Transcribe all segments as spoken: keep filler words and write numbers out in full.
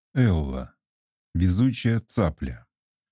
Элла. Везучая цапля.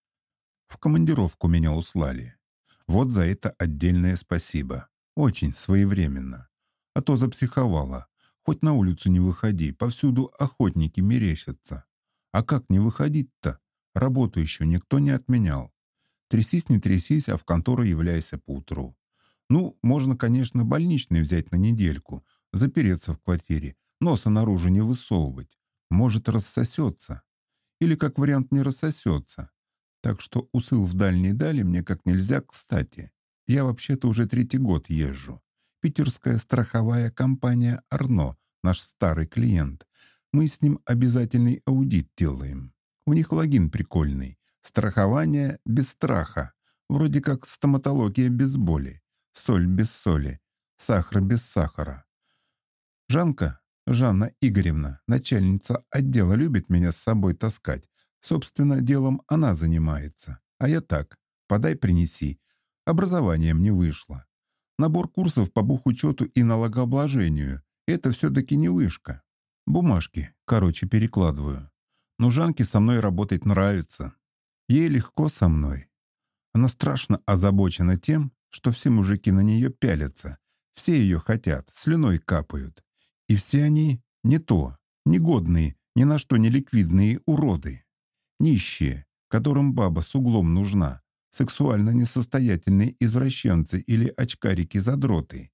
В командировку меня услали. Вот за это отдельное спасибо. Очень своевременно. А то запсиховала. Хоть на улицу не выходи, повсюду охотники мерещатся. А как не выходить-то? Работу еще никто не отменял. Трясись не трясись, а в контору являйся поутру. Ну, можно, конечно, больничный взять на недельку, запереться в квартире, носа наружу не высовывать. Может, рассосется. Или, как вариант, не рассосется. Так что усыл в дальней дали мне как нельзя кстати. Я вообще-то уже третий год езжу. Питерская страховая компания «Арно», наш старый клиент. Мы с ним обязательный аудит делаем. У них логин прикольный. Страхование без страха. Вроде как стоматология без боли. Соль без соли. Сахар без сахара. Жанка, Жанна Игоревна, начальница отдела, любит меня с собой таскать. Собственно, делом она занимается. А я так, подай, принеси. Образованием не вышло. Набор курсов по бухучету и налогообложению. Это все-таки не вышка. Бумажки, короче, перекладываю. Но Жанке со мной работать нравится. Ей легко со мной. Она страшно озабочена тем, что все мужики на нее пялятся. Все ее хотят, слюной капают. И все они не то, негодные, ни на что не ликвидные уроды. Нищие, которым баба с углом нужна, сексуально несостоятельные извращенцы или очкарики-задроты.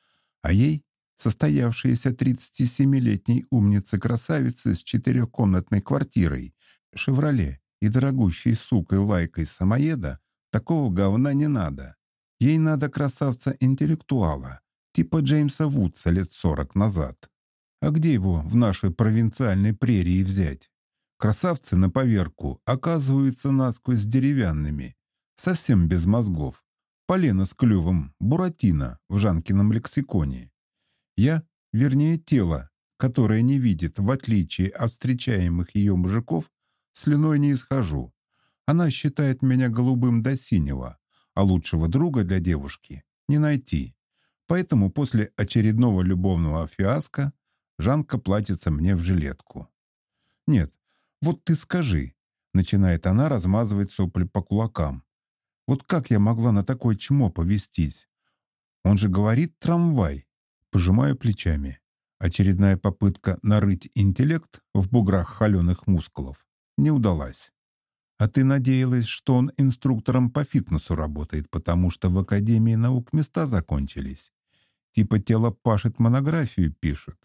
А ей состоявшаяся тридцатисемилетней умницы-красавицы с четырехкомнатной квартирой, «Шевроле» и дорогущей сукой-лайкой-самоеда такого говна не надо. Ей надо красавца-интеллектуала, типа Джеймса Вудса лет сорок назад. А где его в нашей провинциальной прерии взять? Красавцы на поверку оказываются насквозь деревянными, совсем без мозгов. Полено с клювом, Буратино в Жанкином лексиконе. Я, вернее тело, которое не видит, в отличие от встречаемых ее мужиков, слюной не исхожу. Она считает меня голубым до синего, а лучшего друга для девушки не найти. Поэтому после очередного любовного фиаско Жанка платится мне в жилетку. «Нет, вот ты скажи», — начинает она размазывать сопли по кулакам. «Вот как я могла на такое чмо повестись? Он же говорит трамвай». Пожимаю плечами. Очередная попытка нарыть интеллект в буграх холеных мускулов не удалась. «А ты надеялась, что он инструктором по фитнесу работает, потому что в Академии наук места закончились? Типа тело пашет, монографию пишет.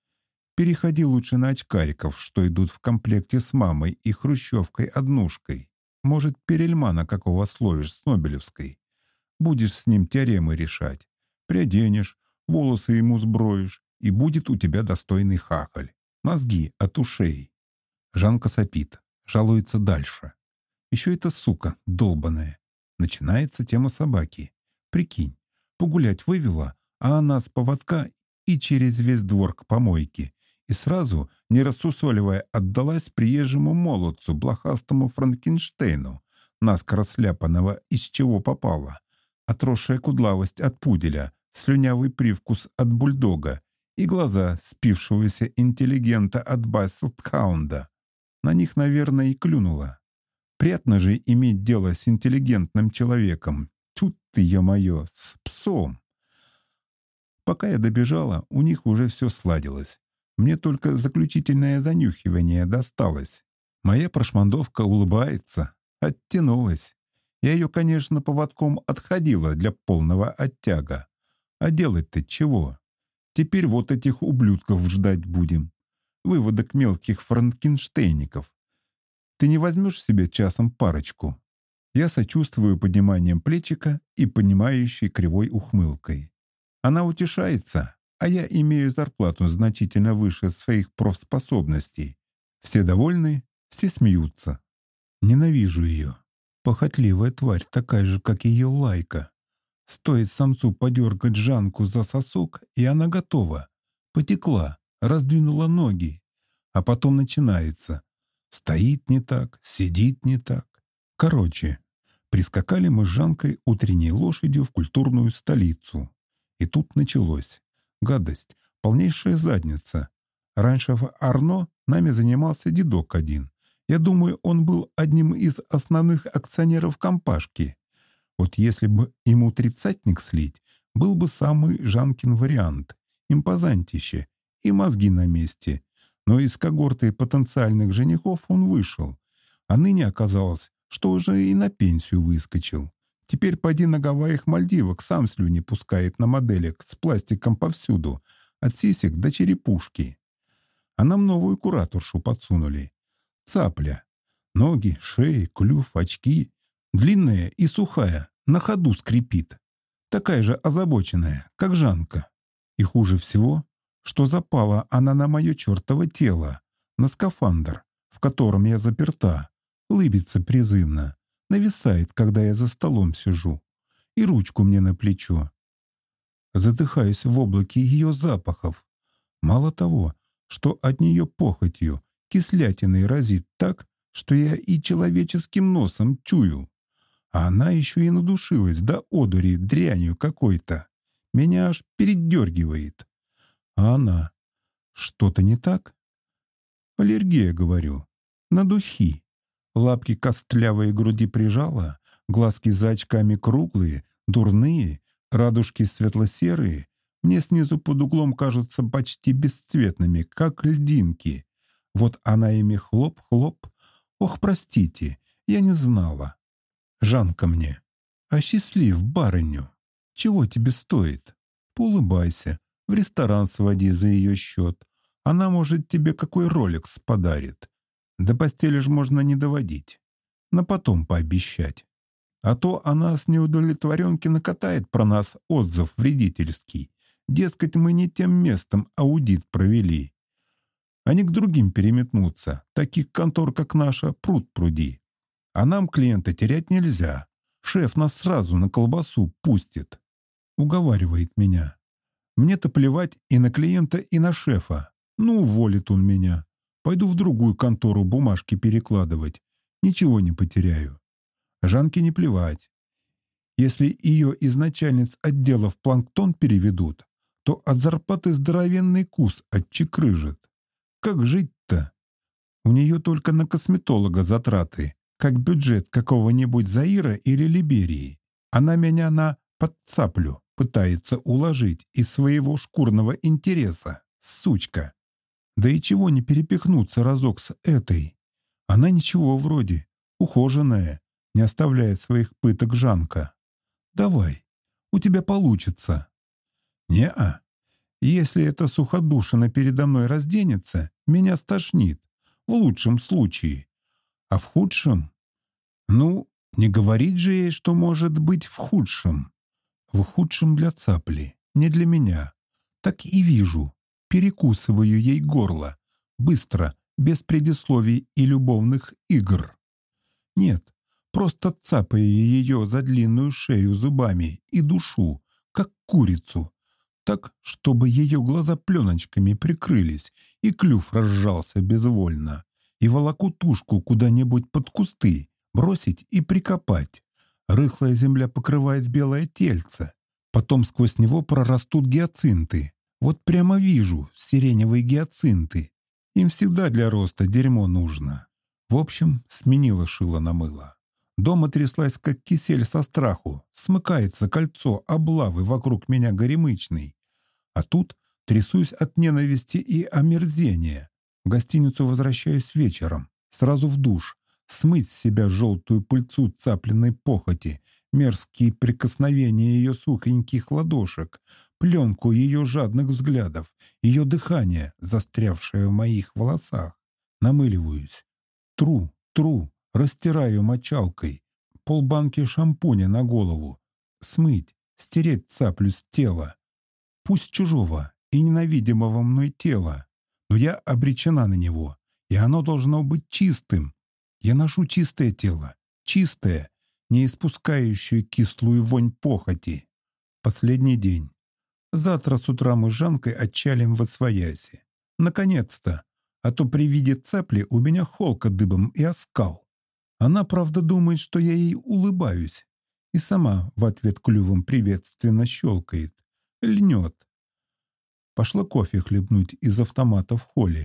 Переходи лучше на очкариков, что идут в комплекте с мамой и хрущевкой-однушкой. Может, Перельмана какого словишь с Нобелевской. Будешь с ним теоремы решать. Приоденешь, волосы ему сброишь, и будет у тебя достойный хахаль. Мозги от ушей». Жанка сопит, жалуется дальше. Еще эта сука долбаная. Начинается тема собаки. Прикинь, погулять вывела, а она с поводка и через весь двор к помойке. И сразу, не рассусоливая, отдалась приезжему молодцу, блохастому Франкенштейну, наскоро сляпанного из чего попало. Отросшая кудлавость от пуделя, слюнявый привкус от бульдога и глаза спившегося интеллигента от бассет-хаунда. На них, наверное, и клюнула. Приятно же иметь дело с интеллигентным человеком. Тьфу ты, ё-моё, с псом. Пока я добежала, у них уже все сладилось. Мне только заключительное занюхивание досталось. Моя прошмандовка улыбается, оттянулась. Я ее, конечно, поводком отходила для полного оттяга. А делать-то чего? Теперь вот этих ублюдков ждать будем. Выводок мелких франкенштейников. Ты не возьмешь себе часом парочку? Я сочувствую подниманием плечика и понимающей кривой ухмылкой. Она утешается, а я имею зарплату значительно выше своих профспособностей. Все довольны, все смеются. Ненавижу ее. Похотливая тварь, такая же, как ее лайка. Стоит самцу подергать Жанку за сосок, и она готова. Потекла, раздвинула ноги. А потом начинается. Стоит не так, сидит не так. Короче, прискакали мы с Жанкой утренней лошадью в культурную столицу. И тут началось. Гадость, полнейшая задница. Раньше в Арно Нами занимался дедок один. Я думаю, он был одним из основных акционеров компашки. Вот если бы ему тридцатник слить, был бы самый Жанкин вариант. Импозантище. И мозги на месте. Но из когорты потенциальных женихов он вышел. А ныне оказалось, что уже и на пенсию выскочил. Теперь поди на Гавайях Мальдивок сам слюни пускает на моделек с пластиком повсюду, от сисек до черепушки. А нам новую кураторшу подсунули. Цапля. Ноги, шея, клюв, очки. Длинная и сухая, на ходу скрипит. Такая же озабоченная, как Жанка. И хуже всего, что запала она на мое чертово тело, на скафандр, в котором я заперта, лыбится призывно, нависает, когда я за столом сижу, и ручку мне на плечо. Задыхаюсь в облаке ее запахов. Мало того, что от нее похотью, кислятиной разит так, что я и человеческим носом чую. А она еще и надушилась до одури дрянью какой-то. Меня аж передергивает. А она... Что-то не так? Аллергия, говорю. На духи. Лапки костлявые груди прижала, глазки за очками круглые, дурные, радужки светло-серые. Мне снизу под углом кажутся почти бесцветными, как льдинки. Вот она ими хлоп-хлоп. Ох, простите, я не знала. Жанка мне. Осчастлив барыню. Чего тебе стоит? Поулыбайся, в ресторан своди за ее счет. Она, может, тебе какой роликс подарит. До постели ж можно не доводить. На потом пообещать. А то она с неудовлетворенки накатает про нас отзыв вредительский. Дескать, мы не тем местом аудит провели. Они к другим переметнутся. Таких контор, как наша, пруд пруди. А нам клиента терять нельзя. Шеф нас сразу на колбасу пустит. Уговаривает меня. Мне-то плевать и на клиента, и на шефа. Ну, уволит он меня. Пойду в другую контору бумажки перекладывать. Ничего не потеряю. Жанке не плевать. Если ее из начальниц отдела в планктон переведут, то от зарплаты здоровенный кус отчекрыжит. Как жить-то? У нее только на косметолога затраты, как бюджет какого-нибудь Заира или Либерии. Она меня на подцаплю пытается уложить из своего шкурного интереса, сучка. Да и чего не перепихнуться разок с этой? Она ничего вроде, ухоженная, не оставляет своих пыток Жанка. Давай, у тебя получится. Не-а. Если эта суходушина передо мной разденется, меня стошнит. В лучшем случае. А в худшем? Ну, не говорить же ей, что может быть в худшем. В худшем для цапли, не для меня. Так и вижу. Перекусываю ей горло. Быстро, без предисловий и любовных игр. Нет, просто цапаю ее за длинную шею зубами и душу, как курицу. Так, чтобы ее глаза пленочками прикрылись, и клюв разжался безвольно. И волоку тушку куда-нибудь под кусты, бросить и прикопать. Рыхлая земля покрывает белое тельце. Потом сквозь него прорастут гиацинты. Вот прямо вижу сиреневые гиацинты. Им всегда для роста дерьмо нужно. В общем, сменила шило на мыло. Дома тряслась, как кисель со страху. Смыкается кольцо облавы вокруг меня горемычной. А тут трясусь от ненависти и омерзения. В гостиницу возвращаюсь вечером. Сразу в душ. Смыть с себя желтую пыльцу цапленной похоти, мерзкие прикосновения ее сухоньких ладошек, пленку ее жадных взглядов, ее дыхание, застрявшее в моих волосах. Намыливаюсь. Тру, тру, растираю мочалкой. Полбанки шампуня на голову. Смыть, стереть цаплю с тела. Пусть чужого и ненавидимого мной тела, но я обречена на него, и оно должно быть чистым. Я ношу чистое тело, чистое, не испускающее кислую вонь похоти. Последний день. Завтра с утра мы с Жанкой отчалим восвояси. Наконец-то! А то при виде цапли у меня холка дыбом и оскал. Она, правда, думает, что я ей улыбаюсь. И сама в ответ клювом приветственно щелкает. Льнет. Пошла кофе хлебнуть из автомата в холле.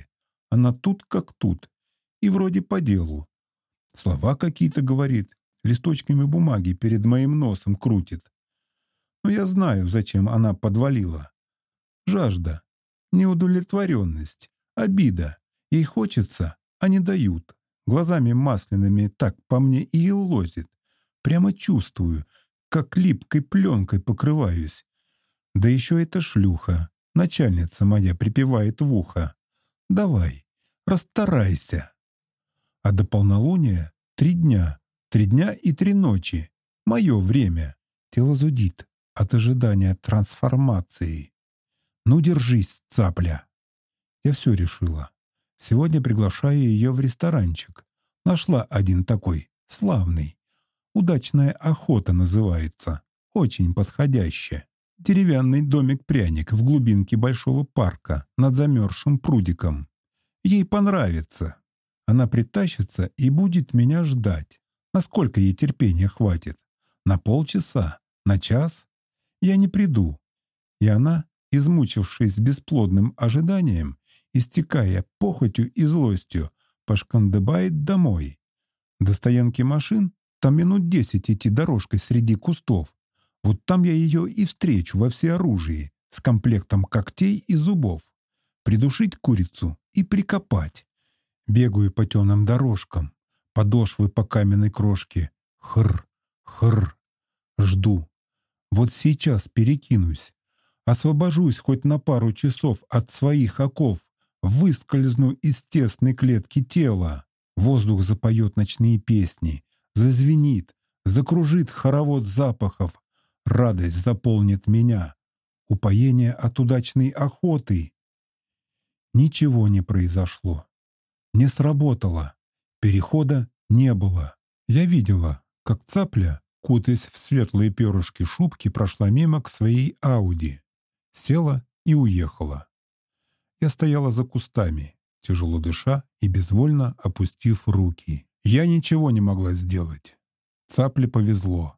Она тут как тут. И вроде по делу. Слова какие-то говорит, листочками бумаги перед моим носом крутит. Но я знаю, зачем она подвалила. Жажда, неудовлетворенность, обида. Ей хочется, а не дают. Глазами масляными так по мне и лозит. Прямо чувствую, как липкой пленкой покрываюсь. Да еще эта шлюха, начальница моя, припевает в ухо. Давай, расстарайся. А до полнолуния три дня, три дня и три ночи. Мое время. Тело зудит от ожидания трансформации. Ну, держись, цапля. Я все решила. Сегодня приглашаю ее в ресторанчик. Нашла один такой, славный. «Удачная охота» называется. Очень подходяще. Деревянный домик-пряник в глубинке большого парка над замерзшим прудиком. Ей понравится. Она притащится и будет меня ждать. Насколько ей терпения хватит? На полчаса? На час? Я не приду. И она, измучившись бесплодным ожиданием, истекая похотью и злостью, пошкандыбает домой. До стоянки машин там минут десять идти дорожкой среди кустов. Вот там я ее и встречу во всеоружии, с комплектом когтей и зубов. Придушить курицу и прикопать. Бегаю по темным дорожкам, подошвы по каменной крошке. Хр, хр. Жду. Вот сейчас перекинусь. Освобожусь хоть на пару часов от своих оков. Выскользну из тесной клетки тела. Воздух запоет ночные песни. Зазвенит, закружит хоровод запахов. Радость заполнит меня. Упоение от удачной охоты. Ничего не произошло. Не сработало. Перехода не было. Я видела, как цапля, кутаясь в светлые перышки шубки, прошла мимо к своей Ауди. Села и уехала. Я стояла за кустами, тяжело дыша и безвольно опустив руки. Я ничего не могла сделать. Цапле повезло.